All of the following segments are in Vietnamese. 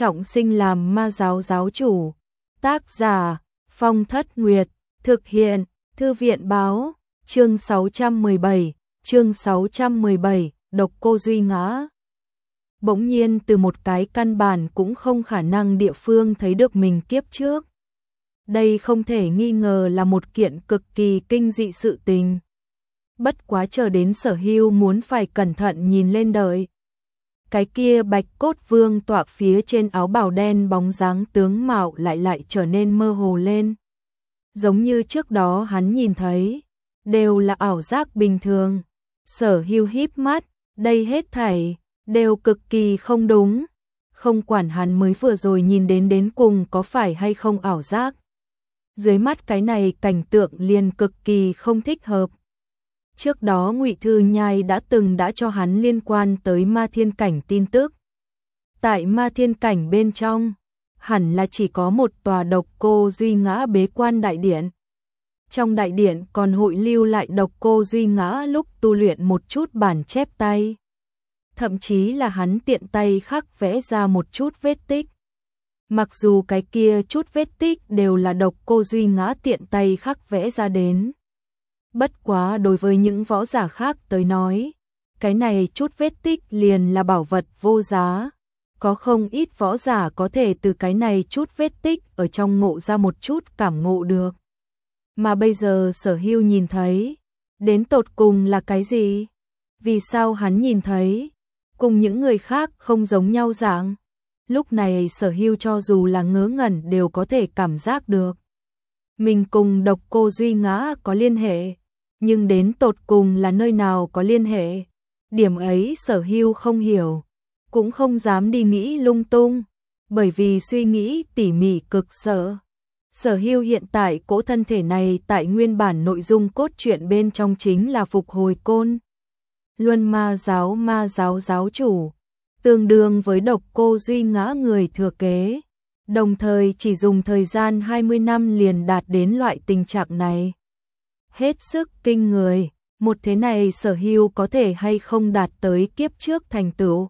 trọng sinh làm ma giáo giáo chủ. Tác giả Phong Thất Nguyệt, thực hiện Thư viện báo, chương 617, độc cô Duy Ngã. Bỗng nhiên từ một cái căn bản cũng không khả năng địa phương thấy được mình kiếp trước. Đây không thể nghi ngờ là một kiện cực kỳ kinh dị sự tình. Bất quá chờ đến Sở Hưu muốn phải cẩn thận nhìn lên đợi. Cái kia bạch cốt vương tọa phía trên áo bào đen bóng dáng tướng mạo lại trở nên mơ hồ lên. Giống như trước đó hắn nhìn thấy, đều là ảo giác bình thường. Sở Hưu híp mắt, đây hết thảy đều cực kỳ không đúng. Không quản hắn mới vừa rồi nhìn đến cùng có phải hay không ảo giác. Dưới mắt cái này cảnh tượng liền cực kỳ không thích hợp. Trước đó Ngụy Thư Nhai đã cho hắn liên quan tới ma thiên cảnh tin tức. Tại ma thiên cảnh bên trong, hẳn là chỉ có một tòa độc cô Duy Ngã bế quan đại điện. Trong đại điện còn hội lưu lại độc cô Duy Ngã lúc tu luyện một chút bản chép tay. Thậm chí là hắn tiện tay khắc vẽ ra một chút vết tích. Mặc dù cái kia chút vết tích đều là độc cô Duy Ngã tiện tay khắc vẽ ra đến. Bất quá đối với những võ giả khác tới nói, cái này chút vết tích liền là bảo vật vô giá. Có không ít võ giả có thể từ cái này chút vết tích ở trong ngộ ra một chút cảm ngộ được. Mà bây giờ Sở Hưu nhìn thấy, đến tột cùng là cái gì? Vì sao hắn nhìn thấy, cùng những người khác không giống nhau dạng? Lúc này Sở Hưu cho dù là ngớ ngẩn đều có thể cảm giác được. Mình cùng độc cô Duy Ngã có liên hệ, nhưng đến tột cùng là nơi nào có liên hệ? Điểm ấy Sở Hưu không hiểu, cũng không dám đi nghĩ lung tung, bởi vì suy nghĩ tỉ mỉ cực sợ. Sở Hưu hiện tại cỗ thân thể này tại nguyên bản nội dung cốt truyện bên trong chính là phục hồi côn Luân ma giáo giáo chủ, tương đương với độc cô Duy Ngã người thừa kế, đồng thời chỉ dùng thời gian 20 năm liền đạt đến loại tình trạng này. Hết sức kinh người, một thế này Sở Hưu có thể hay không đạt tới kiếp trước thành tựu.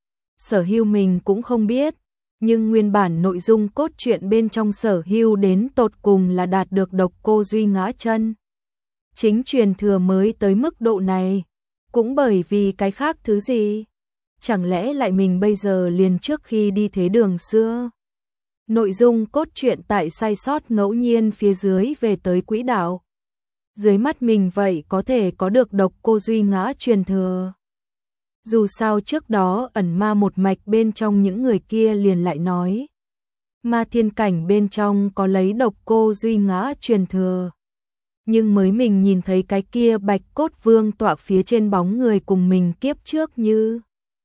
Sở Hưu mình cũng không biết, nhưng nguyên bản nội dung cốt truyện bên trong Sở Hưu đến tột cùng là đạt được độc cô Duy Ngã chân chính truyền thừa mới tới mức độ này, cũng bởi vì cái khác thứ gì? Chẳng lẽ lại mình bây giờ liền trước khi đi thế đường xưa? Nội dung cốt truyện tại sai sót ngẫu nhiên phía dưới về tới quỹ đạo. Dưới mắt mình vậy có thể có được độc cô Duy Ngã truyền thừa. Dù sao trước đó ẩn ma một mạch bên trong những người kia liền lại nói, ma thiên cảnh bên trong có lấy độc cô Duy Ngã truyền thừa. Nhưng mới mình nhìn thấy cái kia bạch cốt vương tọa phía trên bóng người cùng mình kiếp trước như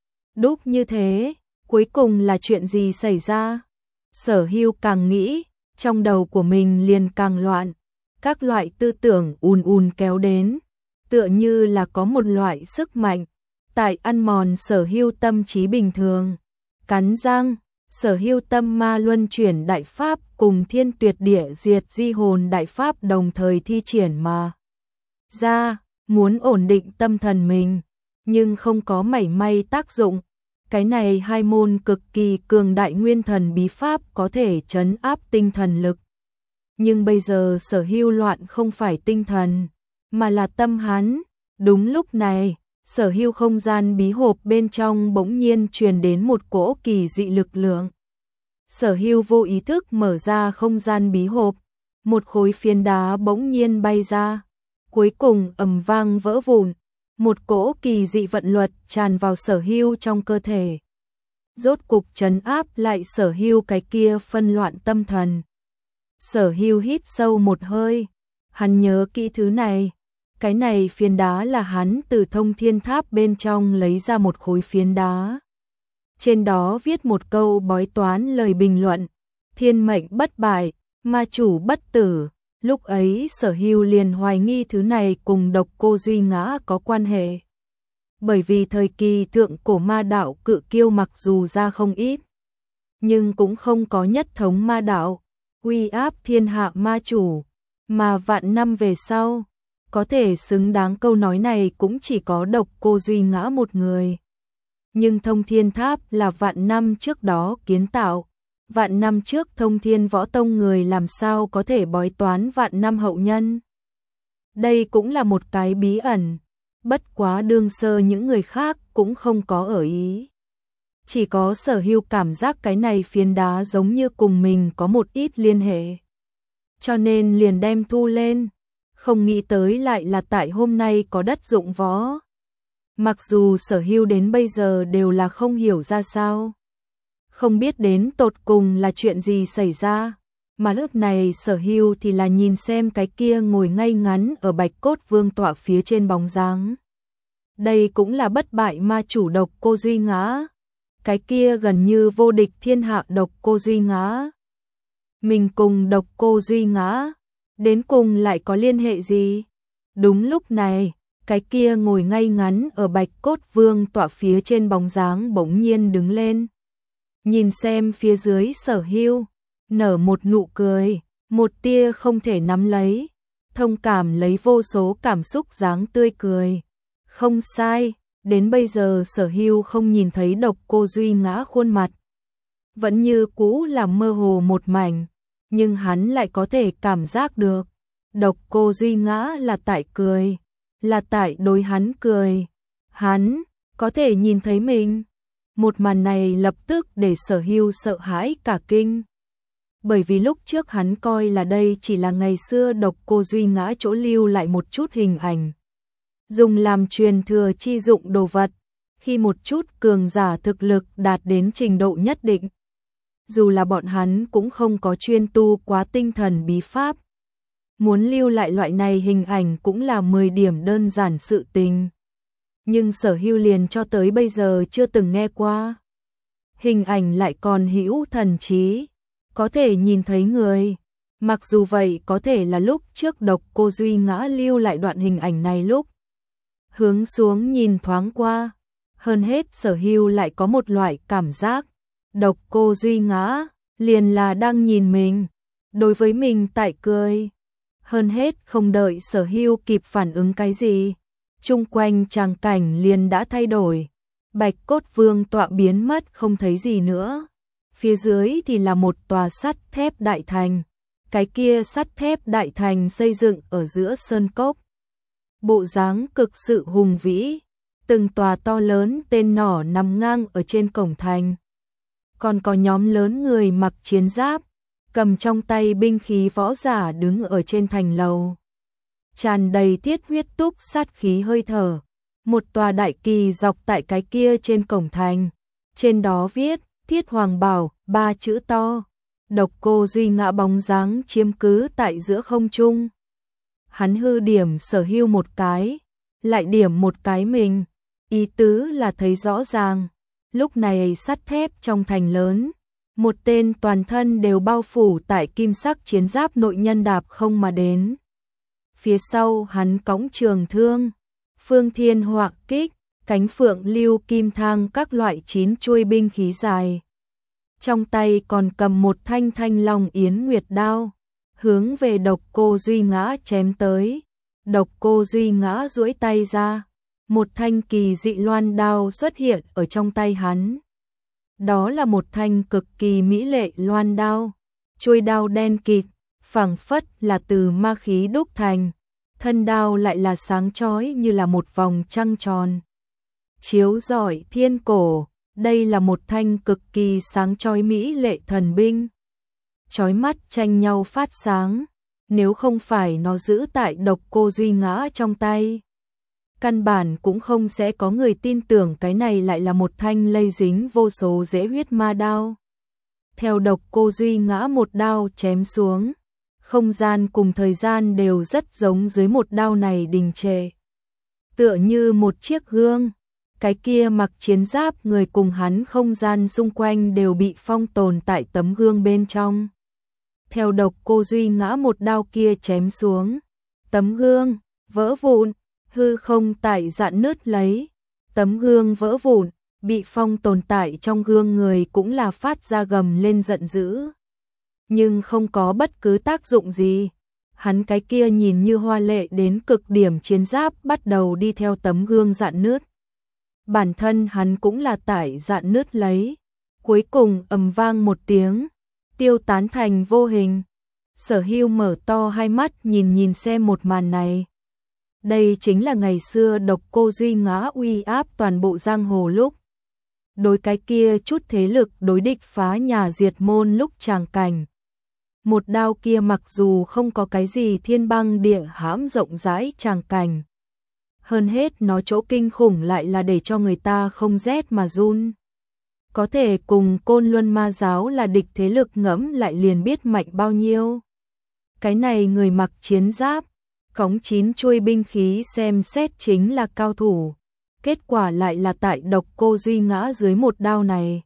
đúc như thế, cuối cùng là chuyện gì xảy ra? Sở Hưu càng nghĩ, trong đầu của mình liền càng loạn, các loại tư tưởng ùn kéo đến, tựa như là có một loại sức mạnh tại ăn mòn Sở Hưu tâm trí bình thường. Cắn răng, Sở Hưu tâm ma luân chuyển đại pháp cùng thiên tuyệt địa diệt di hồn đại pháp đồng thời thi triển mà ra, muốn ổn định tâm thần mình, nhưng không có mảy may tác dụng. Cái này hai môn cực kỳ cường đại nguyên thần bí pháp có thể trấn áp tinh thần lực. Nhưng bây giờ Sở Hưu loạn không phải tinh thần, mà là tâm hắn. Đúng lúc này, Sở Hưu không gian bí hộp bên trong bỗng nhiên truyền đến một cỗ kỳ dị lực lượng. Sở Hưu vô ý thức mở ra không gian bí hộp, một khối phiến đá bỗng nhiên bay ra, cuối cùng ầm vang vỡ vụn, một cỗ kỳ dị vận luật tràn vào Sở Hưu trong cơ thể. Rốt cục trấn áp lại Sở Hưu cái kia phân loạn tâm thần. Sở Hưu hít sâu một hơi, hắn nhớ kỹ thứ này. Cái này phiến đá là hắn từ Thông Thiên Tháp bên trong lấy ra một khối phiến đá. Trên đó viết một câu bói toán lời bình luận, thiên mệnh bất bại, ma chủ bất tử. Lúc ấy Sở Hưu liền hoài nghi thứ này cùng độc cô Duy Ngã có quan hệ. Bởi vì thời kỳ thượng cổ ma đạo cự kiêu mặc dù ra không ít, nhưng cũng không có nhất thống ma đạo, uy áp thiên hạ ma chủ, mà vạn năm về sau, có thể xứng đáng câu nói này cũng chỉ có độc cô Duy Ngã một người. Nhưng Thông Thiên Tháp là vạn năm trước đó kiến tạo. Vạn năm trước Thông Thiên Võ Tông người làm sao có thể bói toán vạn năm hậu nhân. Đây cũng là một cái bí ẩn. Bất quá đương sơ những người khác cũng không có ở ý. Chỉ có Sở Hưu cảm giác cái này phiến đá giống như cùng mình có một ít liên hệ. Cho nên liền đem thu lên. Không nghĩ tới lại là tại hôm nay có đất dụng võ. Mặc dù Sở Hưu đến bây giờ đều là không hiểu ra sao. Không biết đến tột cùng là chuyện gì xảy ra. Mà lúc này Sở Hưu thì là nhìn xem cái kia ngồi ngay ngắn ở Bạch Cốt Vương tọa phía trên bóng dáng. Đây cũng là bất bại ma chủ Độc Cô Duy Ngã. Cái kia gần như vô địch thiên hạ Độc Cô Duy Ngã. Mình cùng Độc Cô Duy Ngã, đến cùng lại có liên hệ gì? Đúng lúc này, cái kia ngồi ngay ngắn ở Bạch Cốt Vương tọa phía trên bóng dáng bỗng nhiên đứng lên. Nhìn xem phía dưới Sở Hưu, nở một nụ cười, một tia không thể nắm lấy, thông cảm lấy vô số cảm xúc dáng tươi cười. Không sai, đến bây giờ Sở Hưu không nhìn thấy Độc Cô Duy Ngã khuôn mặt. Vẫn như cũ là mơ hồ một mảnh, nhưng hắn lại có thể cảm giác được. Độc Cô Duy Ngã là tại cười, là tại đối hắn cười. Hắn có thể nhìn thấy mình. Một màn này lập tức để Sở Hưu sợ hãi cả kinh. Bởi vì lúc trước hắn coi là đây chỉ là ngày xưa Độc Cô Duy Ngã chỗ lưu lại một chút hình ảnh. Dùng làm truyền thừa chi dụng đồ vật, khi một chút cường giả thực lực đạt đến trình độ nhất định. Dù là bọn hắn cũng không có chuyên tu quá tinh thần bí pháp. Muốn lưu lại loại này hình ảnh cũng là 10 điểm đơn giản sự tình. Nhưng Sở Hưu liền cho tới bây giờ chưa từng nghe qua. Hình ảnh lại còn hữu thần trí, có thể nhìn thấy người. Mặc dù vậy có thể là lúc trước Độc Cô Duy Ngã lưu lại đoạn hình ảnh này lúc hướng xuống nhìn thoáng qua. Hơn hết Sở Hưu lại có một loại cảm giác, Độc Cô Duy Ngã liền là đang nhìn mình, đối với mình tại cười. Hơn hết không đợi Sở Hưu kịp phản ứng cái gì, chung quanh tràng cảnh liền đã thay đổi. Bạch Cốt Vương tọa biến mất không thấy gì nữa. Phía dưới thì là một tòa sắt thép đại thành. Cái kia sắt thép đại thành xây dựng ở giữa sơn cốc. Bộ dáng cực sự hùng vĩ. Từng tòa to lớn tên nỏ nằm ngang ở trên cổng thành. Còn có nhóm lớn người mặc chiến giáp, cầm trong tay binh khí võ giả đứng ở trên thành lầu. Tràn đầy thiết huyết túc sát khí hơi thở. Một tòa đại kỳ dọc tại cái kia trên cổng thành. Trên đó viết, Thiết Hoàng Bảo, 3 chữ to. Độc Cô Duy Ngã bóng dáng chiếm cứ tại giữa không trung. Hắn hư điểm Sở Hưu một cái, lại điểm một cái mình. Ý tứ là thấy rõ ràng. Lúc này sắt thép trong thành lớn, một tên toàn thân đều bao phủ tại kim sắc chiến giáp nội nhân đạp không mà đến. Phía sau hắn cõng trường thương, phương thiên họa kích, cánh phượng lưu kim thang các loại 9 chuôi binh khí dài. Trong tay còn cầm một thanh thanh long yến nguyệt đao, hướng về Độc Cô Duy Ngã chém tới. Độc Cô Duy Ngã duỗi tay ra, một thanh kỳ dị loan đao xuất hiện ở trong tay hắn. Đó là một thanh cực kỳ mỹ lệ loan đao, chuôi đao đen kịt, phảng phất là từ ma khí đúc thành, thân đao lại là sáng chói như là một vòng trăng tròn. Chiếu rọi thiên cổ, đây là một thanh cực kỳ sáng chói mỹ lệ thần binh. Chói mắt tranh nhau phát sáng, nếu không phải nó giữ tại Độc Cô Duy Ngã trong tay, căn bản cũng không sẽ có người tin tưởng cái này lại là một thanh lây dính vô số dễ huyết ma đao. Theo Độc Cô Duy Ngã một đao chém xuống, không gian cùng thời gian đều rất giống dưới một đao này đình trệ. Tựa như một chiếc gương, cái kia mặc chiến giáp người cùng hắn không gian xung quanh đều bị phong tồn tại tấm gương bên trong. Theo Độc Cô Duy Ngã một đao kia chém xuống, tấm gương vỡ vụn, hư không tại dạn nứt lấy, tấm gương vỡ vụn, bị phong tồn tại trong gương người cũng là phát ra gầm lên giận dữ. Nhưng không có bất cứ tác dụng gì, hắn cái kia nhìn như hoa lệ đến cực điểm chiến giáp bắt đầu đi theo tấm gương dạn nứt. bản thân hắn cũng là tại dạn nứt lấy. Cuối cùng ầm vang một tiếng, tiêu tán thành vô hình. Sở Hưu mở to hai mắt nhìn xem một màn này. Đây chính là ngày xưa Độc Cô Duy Ngã uy áp toàn bộ giang hồ lúc. Đối cái kia chút thế lực đối địch phá nhà diệt môn lúc tràng cảnh. Một đao kia mặc dù không có cái gì thiên băng địa hãm rộng rãi tràng cảnh. Hơn hết nó chỗ kinh khủng lại là để cho người ta không rét mà run. Có thể cùng Côn Luân Ma giáo là địch thế lực ngẫm lại liền biết mạnh bao nhiêu. Cái này người mặc chiến giáp, cõng 9 chuôi binh khí xem xét chính là cao thủ. Kết quả lại là tại Độc Cô Duy Ngã dưới một đao này.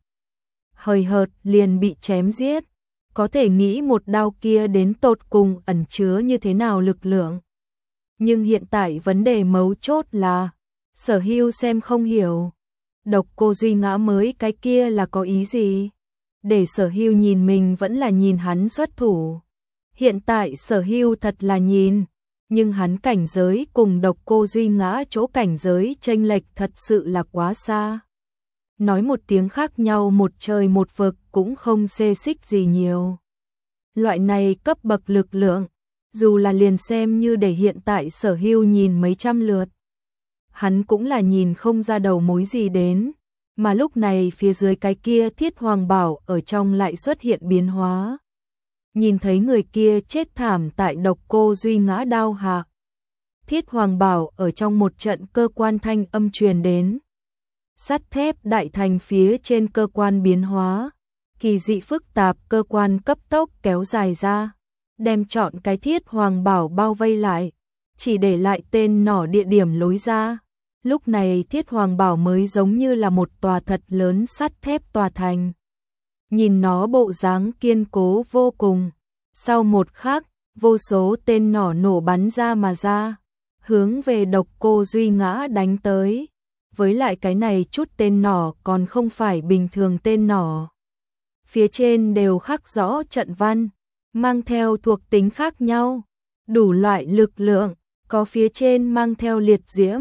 Hời hợt liền bị chém giết. Có thể nghĩ một đao kia đến tột cùng ẩn chứa như thế nào lực lượng. Nhưng hiện tại vấn đề mấu chốt là Sở Hưu xem không hiểu. Độc Cô Duy Ngã mới cái kia là có ý gì? Để Sở Hưu nhìn mình vẫn là nhìn hắn xuất thủ. Hiện tại Sở Hưu thật là nhìn, nhưng hắn cảnh giới cùng Độc Cô Duy Ngã chỗ cảnh giới chênh lệch thật sự là quá xa. Nói một tiếng khác nhau một trời một vực cũng không xê xích gì nhiều. Loại này cấp bậc lực lượng, dù là liền xem như để hiện tại Sở Hưu nhìn mấy trăm lượt, hắn cũng là nhìn không ra đầu mối gì đến, mà lúc này phía dưới cái kia Thiết Hoàng Bảo ở trong lại xuất hiện biến hóa. Nhìn thấy người kia chết thảm tại Độc Cô Duy Ngã đao hạ. Thiết Hoàng Bảo ở trong một trận cơ quan thanh âm truyền đến. Sắt thép đại thành phía trên cơ quan biến hóa, kỳ dị phức tạp cơ quan cấp tốc kéo dài ra, đem trọn cái Thiết Hoàng Bảo bao vây lại, chỉ để lại tên nỏ địa điểm lối ra. Lúc này Thiết Hoàng Bảo mới giống như là một tòa thật lớn sắt thép tòa thành. Nhìn nó bộ dáng kiên cố vô cùng. Sau một khắc, vô số tên nỏ nổ bắn ra mà ra, hướng về Độc Cô Duy Ngã đánh tới. Với lại cái này chút tên nỏ còn không phải bình thường tên nỏ. Phía trên đều khắc rõ trận văn, mang theo thuộc tính khác nhau, đủ loại lực lượng, có phía trên mang theo liệt diễm,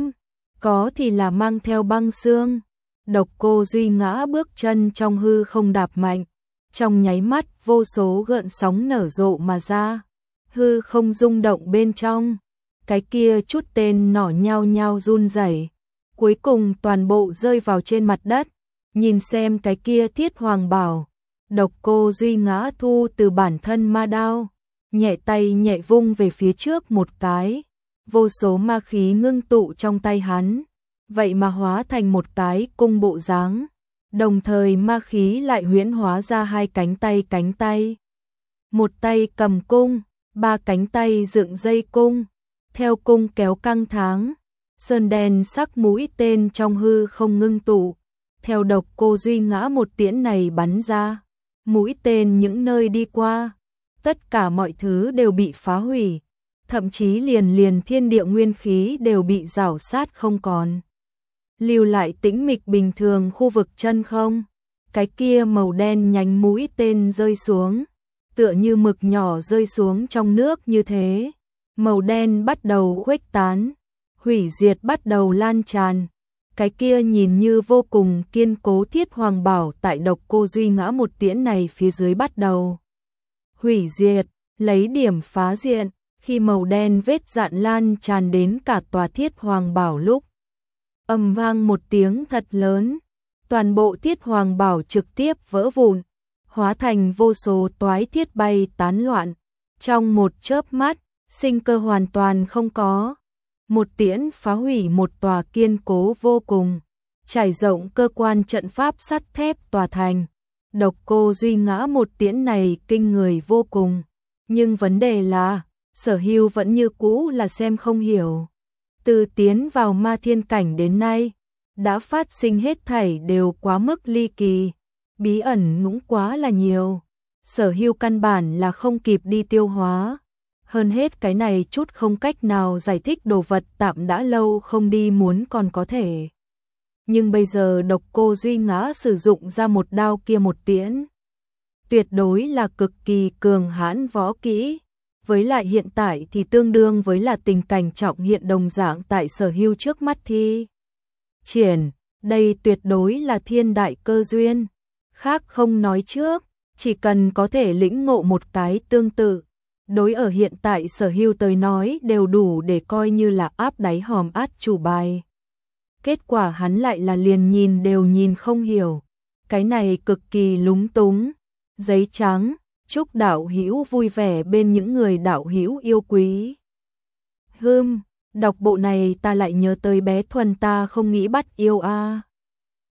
có thì là mang theo băng xương. Độc Cô Duy Ngã bước chân trong hư không đạp mạnh, trong nháy mắt vô số gợn sóng nở rộ mà ra, hư không rung động bên trong, cái kia chút tên nỏ nhao nhao run rẩy, cuối cùng toàn bộ rơi vào trên mặt đất. Nhìn xem cái kia Thiết Hoàng Bảo, Độc Cô Duy Ngã thu từ bản thân ma đao, nhẹ tay nhẹ vung về phía trước một cái, vô số ma khí ngưng tụ trong tay hắn, vậy mà hóa thành một cái cung bộ dáng. Đồng thời ma khí lại huyễn hóa ra hai cánh tay. Một tay cầm cung, ba cánh tay dựng dây cung, theo cung kéo căng tháng, sơn đen sắc mũi tên trong hư không ngưng tụ, theo Độc Cô Duy Ngã một tiễn này bắn ra, mũi tên những nơi đi qua, tất cả mọi thứ đều bị phá hủy, thậm chí liền thiên địa nguyên khí đều bị rảo sát không còn. Lưu lại tĩnh mịch bình thường khu vực chân không, cái kia màu đen nhánh mũi tên rơi xuống, tựa như mực nhỏ rơi xuống trong nước như thế, màu đen bắt đầu khuếch tán, hủy diệt bắt đầu lan tràn, cái kia nhìn như vô cùng kiên cố Thiết Hoàng Bảo tại Độc Cô Duy Ngã một tiễn này phía dưới bắt đầu hủy diệt, lấy điểm phá diện, khi màu đen vết dạn lan tràn đến cả tòa Thiết Hoàng Bảo lúc. Ầm vang một tiếng thật lớn, toàn bộ Thiết Hoàng Bảo trực tiếp vỡ vụn, hóa thành vô số toái thiết bay tán loạn, trong một chớp mắt, sinh cơ hoàn toàn không có. Một tiễn phá hủy một tòa kiên cố vô cùng, trải rộng cơ quan trận pháp sắt thép tòa thành. Độc Cô Duy Ngã một tiễn này kinh người vô cùng, nhưng vấn đề là, Sở Hưu vẫn như cũ là xem không hiểu. Từ tiến vào ma thiên cảnh đến nay, đã phát sinh hết thảy đều quá mức ly kỳ, bí ẩn cũng quá là nhiều. Sở Hưu căn bản là không kịp đi tiêu hóa. Hơn hết cái này chút không cách nào giải thích đồ vật tạm đã lâu không đi muốn còn có thể. Nhưng bây giờ Độc Cô Duy Ngã sử dụng ra một đao kia một tiễn. Tuyệt đối là cực kỳ cường hãn võ kỹ. Với lại hiện tại thì tương đương với là tình cảnh trọng hiện đồng dạng tại Sở Hưu trước mắt thi triển, Đây tuyệt đối là thiên đại cơ duyên. Khác không nói trước, chỉ cần có thể lĩnh ngộ một cái tương tự, đối ở hiện tại Sở Hưu tới nói đều đủ để coi như là áp đáy hòm át chủ bài. Kết quả hắn lại là liền nhìn đều nhìn không hiểu. Cái này cực kỳ lúng túng. Giấy trắng, chúc đạo hữu vui vẻ bên những người đạo hữu yêu quý. Đọc bộ này ta lại nhớ tới bé Thuần ta không nghĩ bắt yêu a.